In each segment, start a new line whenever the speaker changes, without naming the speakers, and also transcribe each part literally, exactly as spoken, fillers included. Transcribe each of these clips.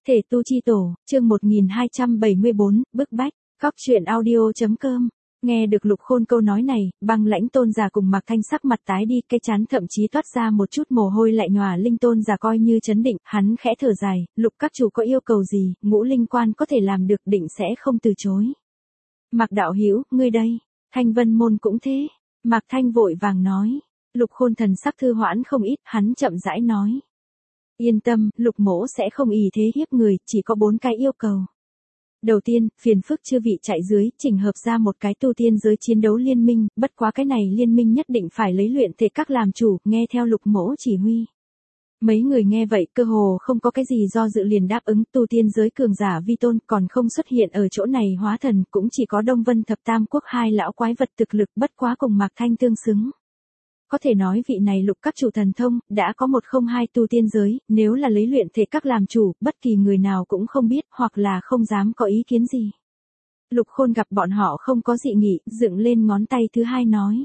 Thể tu chi tổ, chương một nghìn hai trăm bảy mươi bốn, bức bách, Cóc truyện audio.com. Nghe được Lục Khôn câu nói này, Băng Lãnh tôn giả cùng Mạc Thanh sắc mặt tái đi, cái chán thậm chí toát ra một chút mồ hôi lạnh nhòa. Linh tôn giả coi như chấn định, hắn khẽ thở dài, Lục các chủ có yêu cầu gì, Ngũ Linh quan có thể làm được, định sẽ không từ chối. Mạc đạo hữu, ngươi đây, Thanh Vân môn cũng thế. Mạc Thanh vội vàng nói. Lục Khôn thần sắc thư hoãn không ít, hắn chậm rãi nói. Yên tâm, Lục mỗ sẽ không ỷ thế hiếp người, chỉ có bốn cái yêu cầu. Đầu tiên, phiền phức chư vị chạy dưới, chỉnh hợp ra một cái tu tiên giới chiến đấu liên minh, bất quá cái này liên minh nhất định phải lấy luyện thể các làm chủ, nghe theo Lục mỗ chỉ huy. Mấy người nghe vậy cơ hồ không có cái gì do dự liền đáp ứng. Tu tiên giới cường giả vi tôn còn không xuất hiện ở chỗ này hóa thần, cũng chỉ có Đông Vân Thập Tam Quốc hai lão quái vật thực lực bất quá cùng Mạc Thanh tương xứng. Có thể nói vị này Lục các chủ thần thông, đã có một không hai tu tiên giới, nếu là lấy luyện thể các làm chủ, bất kỳ người nào cũng không biết, hoặc là không dám có ý kiến gì. Lục Khôn gặp bọn họ không có dị nghị, dựng lên ngón tay thứ hai nói.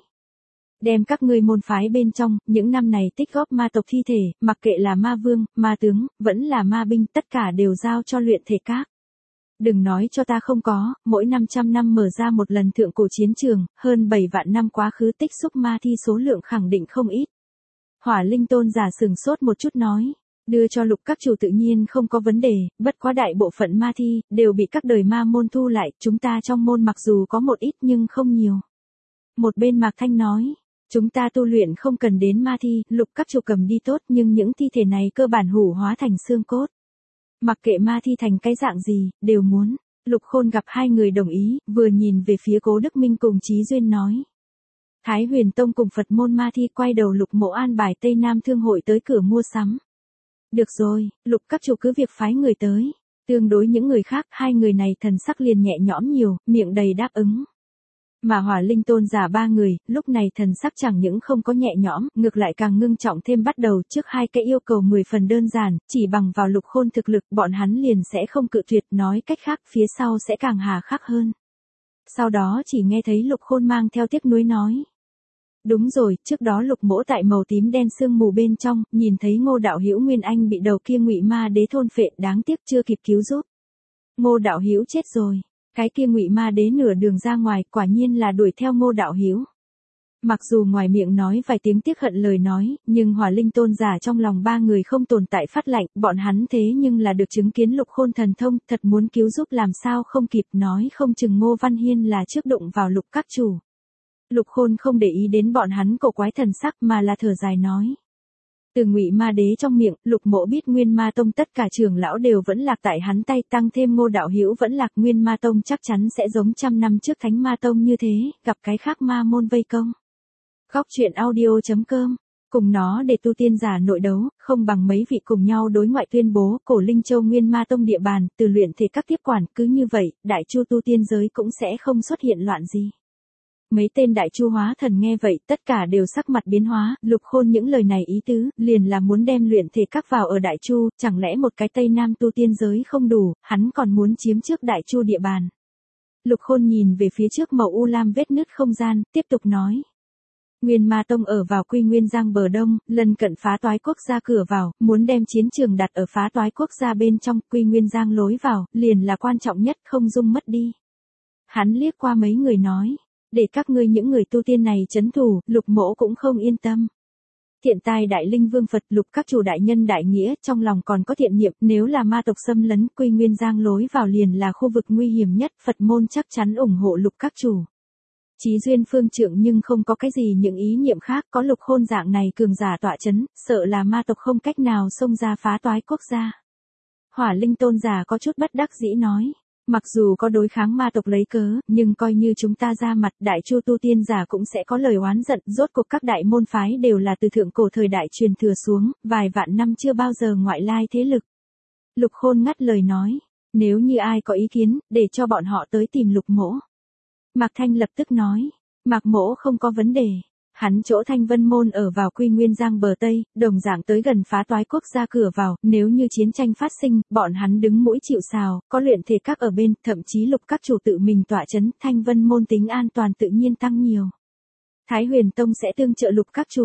Đem các ngươi môn phái bên trong, những năm này tích góp ma tộc thi thể, mặc kệ là ma vương, ma tướng, vẫn là ma binh, tất cả đều giao cho luyện thể các. Đừng nói cho ta không có, mỗi năm trăm năm mở ra một lần thượng cổ chiến trường, hơn bảy vạn năm quá khứ tích xúc ma thi số lượng khẳng định không ít. Hỏa Linh tôn giả sừng sốt một chút nói, đưa cho Lục các chủ tự nhiên không có vấn đề, bất quá đại bộ phận ma thi, đều bị các đời ma môn thu lại, chúng ta trong môn mặc dù có một ít nhưng không nhiều. Một bên Mạc Thanh nói, chúng ta tu luyện không cần đến ma thi, Lục các chủ cầm đi tốt nhưng những thi thể này cơ bản hủ hóa thành xương cốt. Mặc kệ ma thi thành cái dạng gì, đều muốn. Lục Khôn gặp hai người đồng ý, vừa nhìn về phía Cố Đức Minh cùng Chí Duyên nói. Thái Huyền Tông cùng Phật môn ma thi quay đầu Lục mộ an bài Tây Nam Thương hội tới cửa mua sắm. Được rồi, Lục các chủ cứ việc phái người tới. Tương đối những người khác, hai người này thần sắc liền nhẹ nhõm nhiều, miệng đầy đáp ứng. Mà Hỏa Linh tôn giả ba người, lúc này thần sắc chẳng những không có nhẹ nhõm, ngược lại càng ngưng trọng thêm. Bắt đầu trước hai cái yêu cầu mười phần đơn giản, chỉ bằng vào Lục Khôn thực lực, bọn hắn liền sẽ không cự tuyệt, nói cách khác, phía sau sẽ càng hà khắc hơn. Sau đó chỉ nghe thấy Lục Khôn mang theo tiếc nuối nói. Đúng rồi, trước đó Lục mỗ tại màu tím đen sương mù bên trong, nhìn thấy Ngô đạo hữu Nguyên Anh bị đầu kia Ngụy ma đế thôn phệ, đáng tiếc chưa kịp cứu giúp. Ngô đạo hữu chết rồi. Cái kia Ngụy ma đế nửa đường ra ngoài, quả nhiên là đuổi theo Ngô đạo hữu. Mặc dù ngoài miệng nói vài tiếng tiếc hận lời nói, nhưng Hỏa Linh tôn giả trong lòng ba người không tồn tại phát lạnh, bọn hắn thế nhưng là được chứng kiến Lục Khôn thần thông, thật muốn cứu giúp làm sao không kịp, nói không chừng Ngô Văn Hiên là trước đụng vào Lục các chủ. Lục Khôn không để ý đến bọn hắn cổ quái thần sắc mà là thở dài nói. Từ Ngụy ma đế trong miệng, Lục mộ biết Nguyên Ma tông tất cả trưởng lão đều vẫn lạc tại hắn tay, tăng thêm Ngô đạo hữu vẫn lạc, Nguyên Ma tông chắc chắn sẽ giống trăm năm trước Thánh Ma tông như thế, gặp cái khác ma môn vây công. Cóc truyện audio.com, cùng nó để tu tiên giả nội đấu, không bằng mấy vị cùng nhau đối ngoại tuyên bố, Cổ Linh Châu Nguyên Ma tông địa bàn, từ luyện thể các tiếp quản, cứ như vậy, đại chu tu tiên giới cũng sẽ không xuất hiện loạn gì. Mấy tên đại chu hóa thần nghe vậy, tất cả đều sắc mặt biến hóa. Lục Khôn những lời này ý tứ, liền là muốn đem luyện thể các vào ở đại chu, chẳng lẽ một cái Tây Nam tu tiên giới không đủ, hắn còn muốn chiếm trước đại chu địa bàn. Lục Khôn nhìn về phía trước màu u lam vết nứt không gian, tiếp tục nói. Nguyên Ma tông ở vào Quy Nguyên Giang bờ đông, lần cận Phá Toái quốc gia cửa vào, muốn đem chiến trường đặt ở Phá Toái quốc gia bên trong, Quy Nguyên Giang lối vào, liền là quan trọng nhất, không dung mất đi. Hắn liếc qua mấy người nói. Để các ngươi những người tu tiên này trấn thủ, Lục mỗ cũng không yên tâm. Thiện tài đại linh vương Phật, Lục các chủ đại nhân đại nghĩa, trong lòng còn có thiện niệm, nếu là ma tộc xâm lấn, Quy Nguyên Giang lối vào liền là khu vực nguy hiểm nhất, Phật môn chắc chắn ủng hộ Lục các chủ. Chí Duyên phương trượng nhưng không có cái gì những ý niệm khác, có Lục Khôn dạng này cường giả tọa chấn, sợ là ma tộc không cách nào xông ra Phá Toái quốc gia. Hỏa Linh tôn giả có chút bất đắc dĩ nói. Mặc dù có đối kháng ma tộc lấy cớ, nhưng coi như chúng ta ra mặt, đại chu tu tiên giả cũng sẽ có lời oán giận, rốt cuộc các đại môn phái đều là từ thượng cổ thời đại truyền thừa xuống, vài vạn năm chưa bao giờ ngoại lai thế lực. Lục Khôn ngắt lời nói, nếu như ai có ý kiến, để cho bọn họ tới tìm Lục mỗ. Mạc Thanh lập tức nói, Mạc mỗ không có vấn đề. Hắn chỗ Thanh Vân môn ở vào Quy Nguyên Giang bờ Tây, đồng dạng tới gần Phá Toái quốc gia cửa vào, nếu như chiến tranh phát sinh, bọn hắn đứng mũi chịu sào, có luyện thể các ở bên, thậm chí Lục các chủ tự mình tọa chấn, Thanh Vân môn tính an toàn tự nhiên tăng nhiều. Thái Huyền Tông sẽ tương trợ Lục các chủ,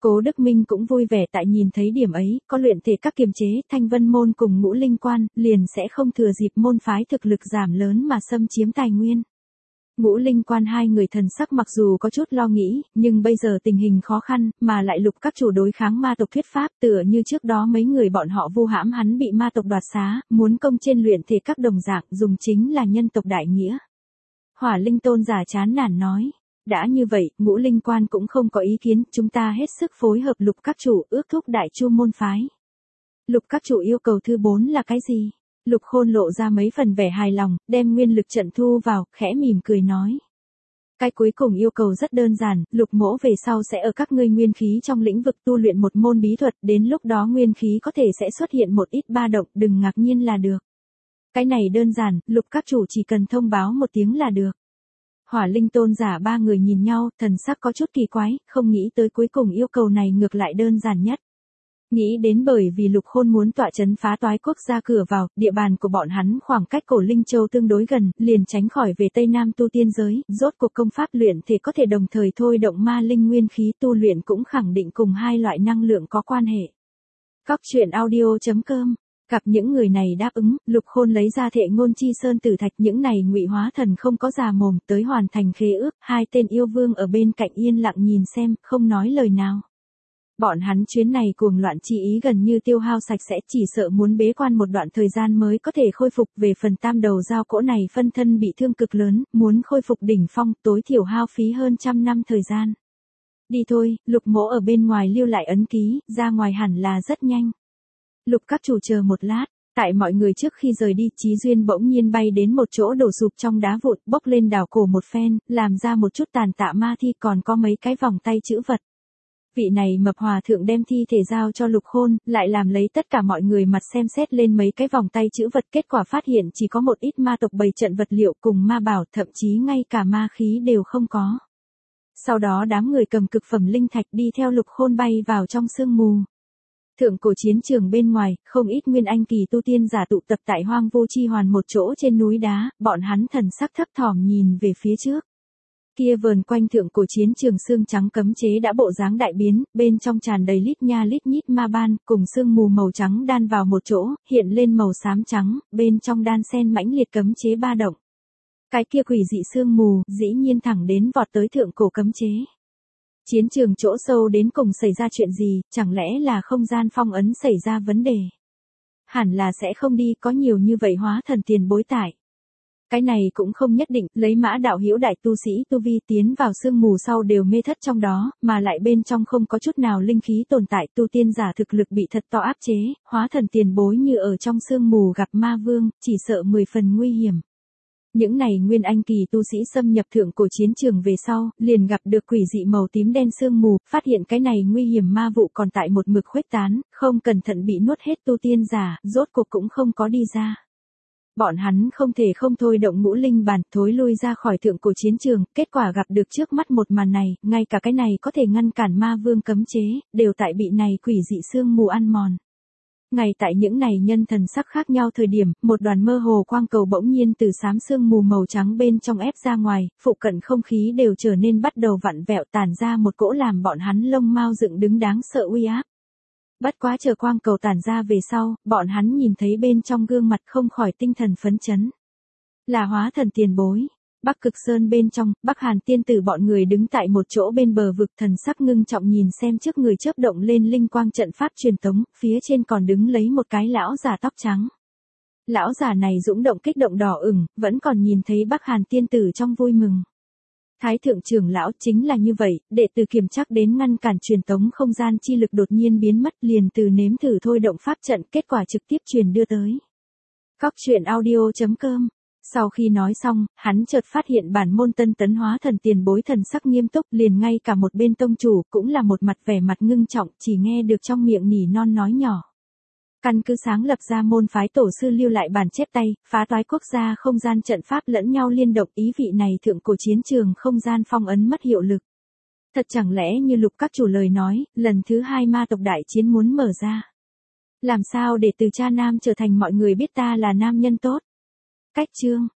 Cố Đức Minh cũng vui vẻ tại nhìn thấy điểm ấy, có luyện thể các kiềm chế, Thanh Vân môn cùng Ngũ Linh quan, liền sẽ không thừa dịp môn phái thực lực giảm lớn mà xâm chiếm tài nguyên. Ngũ Linh quan hai người thần sắc mặc dù có chút lo nghĩ, nhưng bây giờ tình hình khó khăn, mà lại Lục các chủ đối kháng ma tộc thuyết pháp, tựa như trước đó mấy người bọn họ vu hãm hắn bị ma tộc đoạt xá, muốn công trên luyện thể các đồng dạng, dùng chính là nhân tộc đại nghĩa. Hỏa Linh tôn giả chán nản nói, đã như vậy, Ngũ Linh quan cũng không có ý kiến, chúng ta hết sức phối hợp Lục các chủ, ước thúc đại chu môn phái. Lục các chủ yêu cầu thứ bốn là cái gì? Lục Khôn lộ ra mấy phần vẻ hài lòng, đem nguyên lực trận thu vào, khẽ mỉm cười nói. Cái cuối cùng yêu cầu rất đơn giản, Lục mỗ về sau sẽ ở các ngươi nguyên khí trong lĩnh vực tu luyện một môn bí thuật, đến lúc đó nguyên khí có thể sẽ xuất hiện một ít ba động, đừng ngạc nhiên là được. Cái này đơn giản, Lục các chủ chỉ cần thông báo một tiếng là được. Hỏa Linh tôn giả ba người nhìn nhau, thần sắc có chút kỳ quái, không nghĩ tới cuối cùng yêu cầu này ngược lại đơn giản nhất. Nghĩ đến bởi vì Lục Khôn muốn tọa trấn phá toái quốc gia cửa vào, địa bàn của bọn hắn khoảng cách cổ Linh Châu tương đối gần, liền tránh khỏi về Tây Nam tu tiên giới, rốt cuộc công pháp luyện thể có thể đồng thời thôi động ma linh nguyên khí tu luyện cũng khẳng định cùng hai loại năng lượng có quan hệ. Cóc truyện audio chấm com. Gặp những người này đáp ứng, Lục Khôn lấy ra thệ ngôn chi sơn tử thạch, những này ngụy hóa thần không có già mồm, tới hoàn thành khế ước, hai tên yêu vương ở bên cạnh yên lặng nhìn xem, không nói lời nào. Bọn hắn chuyến này cuồng loạn chi ý gần như tiêu hao sạch sẽ, chỉ sợ muốn bế quan một đoạn thời gian mới có thể khôi phục. Về phần tam đầu dao cỗ này phân thân bị thương cực lớn, muốn khôi phục đỉnh phong tối thiểu hao phí hơn trăm năm thời gian. Đi thôi, Lục mỗ ở bên ngoài lưu lại ấn ký, ra ngoài hẳn là rất nhanh. Lục các chủ chờ một lát, tại mọi người trước khi rời đi, Chí Duyên bỗng nhiên bay đến một chỗ đổ sụp trong đá vụn, bốc lên đào cổ một phen, làm ra một chút tàn tạ ma thi, còn có mấy cái vòng tay chữ vật. Vị này mập hòa thượng đem thi thể giao cho Lục Khôn, lại làm lấy tất cả mọi người mặt xem xét lên mấy cái vòng tay chữ vật, kết quả phát hiện chỉ có một ít ma tộc bày trận vật liệu cùng ma bảo, thậm chí ngay cả ma khí đều không có. Sau đó đám người cầm cực phẩm linh thạch đi theo Lục Khôn bay vào trong sương mù. Thượng cổ chiến trường bên ngoài, không ít nguyên anh kỳ tu tiên giả tụ tập tại Hoang Vô Chi Hoàn một chỗ trên núi đá, bọn hắn thần sắc thấp thỏm nhìn về phía trước. Kia vờn quanh thượng cổ chiến trường xương trắng cấm chế đã bộ dáng đại biến, bên trong tràn đầy lít nha lít nhít ma ban, cùng sương mù màu trắng đan vào một chỗ, hiện lên màu xám trắng, bên trong đan xen mãnh liệt cấm chế ba động. Cái kia quỷ dị sương mù, dĩ nhiên thẳng đến vọt tới thượng cổ cấm chế. Chiến trường chỗ sâu đến cùng xảy ra chuyện gì, chẳng lẽ là không gian phong ấn xảy ra vấn đề? Hẳn là sẽ không đi, có nhiều như vậy hóa thần tiền bối tại. Cái này cũng không nhất định, lấy Mã đạo hữu đại tu sĩ tu vi tiến vào sương mù sau đều mê thất trong đó, mà lại bên trong không có chút nào linh khí tồn tại, tu tiên giả thực lực bị thật to áp chế, hóa thần tiền bối như ở trong sương mù gặp ma vương, chỉ sợ mười phần nguy hiểm. Những này nguyên anh kỳ tu sĩ xâm nhập thượng cổ chiến trường về sau, liền gặp được quỷ dị màu tím đen sương mù, phát hiện cái này nguy hiểm ma vụ còn tại một mực khuếch tán, không cẩn thận bị nuốt hết tu tiên giả, rốt cuộc cũng không có đi ra. Bọn hắn không thể không thôi động ngũ linh bàn, thối lui ra khỏi thượng cổ chiến trường, kết quả gặp được trước mắt một màn này, ngay cả cái này có thể ngăn cản ma vương cấm chế, đều tại bị này quỷ dị sương mù ăn mòn. Ngay tại những này nhân thần sắc khác nhau thời điểm, một đoàn mơ hồ quang cầu bỗng nhiên từ xám sương mù màu trắng bên trong ép ra ngoài, phụ cận không khí đều trở nên bắt đầu vặn vẹo, tản ra một cỗ làm bọn hắn lông mao dựng đứng đáng sợ uy áp. Bất quá chờ quang cầu tản ra về sau, bọn hắn nhìn thấy bên trong gương mặt không khỏi tinh thần phấn chấn. Là hóa thần tiền bối. Bắc Cực Sơn bên trong, Bắc Hàn tiên tử bọn người đứng tại một chỗ bên bờ vực, thần sắc ngưng trọng nhìn xem trước người chớp động lên linh quang trận pháp truyền tống, phía trên còn đứng lấy một cái lão già tóc trắng. Lão già này dũng động kích động đỏ ửng, vẫn còn nhìn thấy Bắc Hàn tiên tử trong vui mừng. Thái thượng trưởng lão chính là như vậy, đệ tử kiểm chắc đến ngăn cản truyền tống không gian chi lực đột nhiên biến mất, liền từ nếm thử thôi động pháp trận, kết quả trực tiếp truyền đưa tới. Cóc truyện audio chấm com. Sau khi nói xong, hắn chợt phát hiện bản môn tân tấn hóa thần tiền bối thần sắc nghiêm túc, liền ngay cả một bên tông chủ cũng là một mặt vẻ mặt ngưng trọng, chỉ nghe được trong miệng nỉ non nói nhỏ. Căn cứ sáng lập ra môn phái tổ sư lưu lại bản chép tay, phá toái quốc gia không gian trận pháp lẫn nhau liên động, ý vị này thượng cổ chiến trường không gian phong ấn mất hiệu lực. Thật chẳng lẽ như Lục các chủ lời nói, lần thứ hai ma tộc đại chiến muốn mở ra. Làm sao để từ cha nam trở thành mọi người biết ta là nam nhân tốt? Cách chương